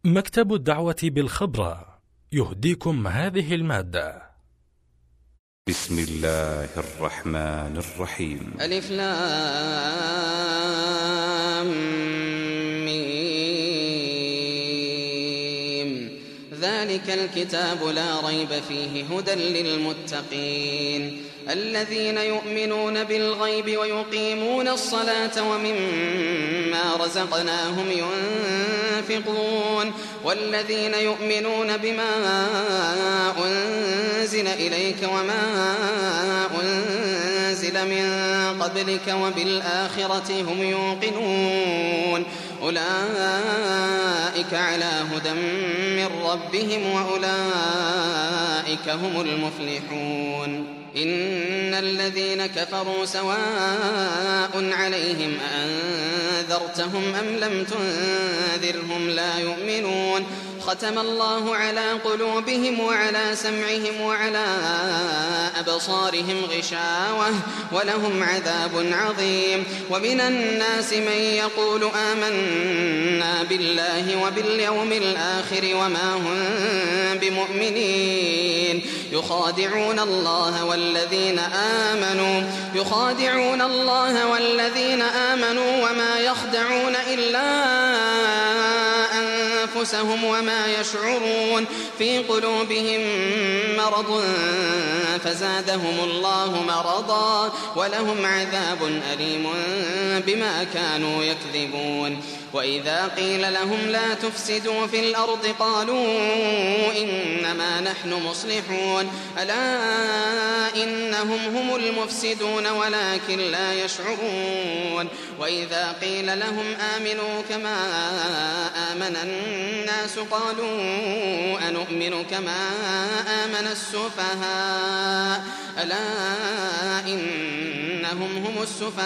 مكتب الدعوة بالخبرة يهديكم هذه المادة. بسم الله الرحمن الرحيم. ألف لام ميم. ذلك الكتاب لا ريب فيه هدى للمتقين الذين يؤمنون بالغيب ويقيمون الصلاة ومما رزقناهم ينفقون والذين يؤمنون بما أنزل إليك وما أنزل من قبلك وبالآخرة هم يوقنون أولئك على هدى من ربهم وأولئك هم المفلحون. إن الذين كفروا سواء عليهم أأنذرتهم أم لم تنذرهم لا يؤمنون ختم الله على قلوبهم وعلى سمعهم وعلى أبصارهم غشاوة ولهم عذاب عظيم. ومن الناس من يقول آمنا بالله وباليوم الآخر وما هم بمؤمنين يخادعون الله والذين آمنوا وما يخدعون إلا أنفسهم وما يشعرون في قلوبهم مرض فزادهم الله مرضا ولهم عذاب أليم بما كانوا يكذبون. وإذا قيل لهم لا تفسدوا في الأرض قالوا إنما نحن مصلحون ألا إنهم هم المفسدون ولكن لا يشعرون. وإذا قيل لهم آمنوا كما آمن الناس قالوا أنؤمن كما آمن السفهاء ألا إنهم هم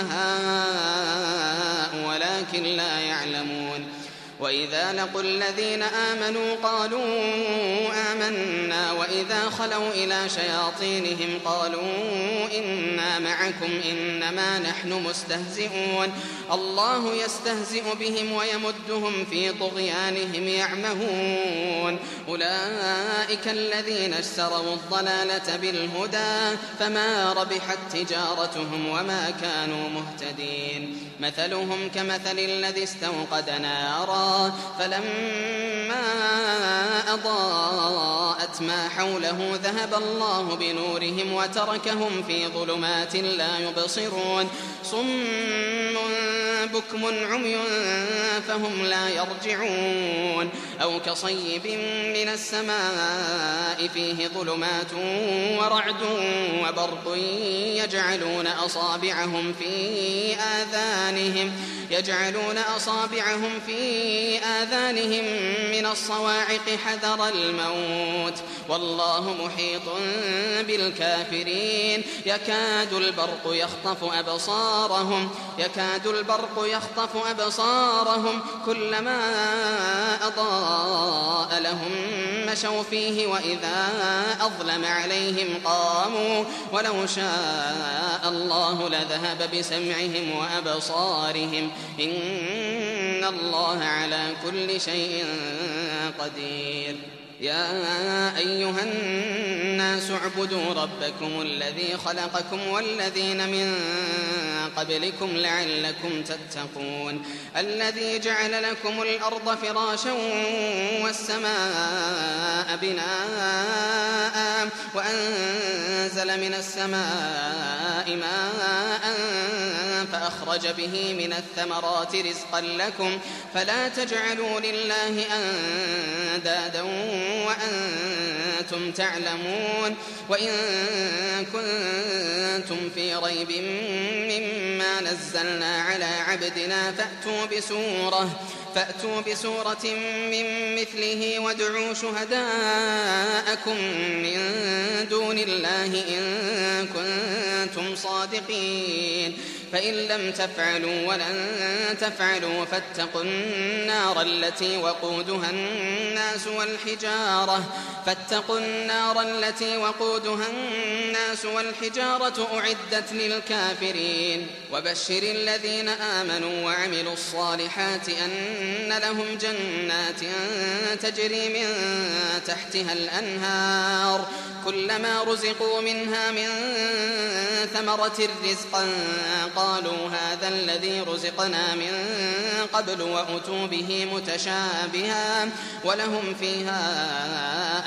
السفهاء ولكن لا يعلمون. وإذا لقوا الذين آمنوا قالوا آمنا وإذا خلوا إلى شياطينهم قالوا إنا معكم إنما نحن مستهزئون الله يستهزئ بهم ويمدهم في طغيانهم يعمهون. أولئك الذين اشتروا الضلالة بالهدى فما ربحت تجارتهم وما كانوا مهتدين. مثلهم كمثل الذي استوقد نارا فلما أضاءت ما حوله ذهب الله بنورهم وتركهم في ظلمات لا يبصرون صم بكم عمي فهم لا يرجعون. أو كصيب من السماء فيه ظلمات ورعد وبرق يجعلون أصابعهم في آذانهم من الصواعق حذر الموت والله محيط بالكافرين. يكاد البرق يخطف أبصارهم كلما أضاء لهم مشوا فيه وإذا أظلم عليهم قاموا ولو شاء الله لذهب بسمعهم وأبصارهم إن الله على كل شيء قدير. يا أيها الناس اعبدوا ربكم الذي خلقكم والذين من قبلكم لعلكم تتقون الذي جعل لكم الأرض فراشا والسماء بناء وأنزل من السماء ماء فأخرج به من الثمرات رزقا لكم فلا تجعلوا لله أندادا وأنتم تعلمون. وإن كنتم في ريب مما نزلنا على عبدنا فأتوا بسورة من مثله وادعوا شهداءكم من دون الله إن كنتم صادقين. فإن لم تفعلوا ولن تفعلوا فاتقوا النار التي وقودها الناس والحجارة أعدت للكافرين. وبشر الذين آمنوا وعملوا الصالحات أن لهم جنات تجري من تحتها الأنهار كلما رزقوا منها من ثمرة رزقا قالوا هذا الذي رزقنا من قبل وأتوا به متشابها ولهم فيها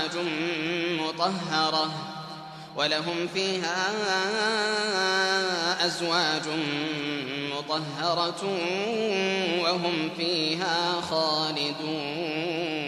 أزواج مطهرة وهم فيها خالدون.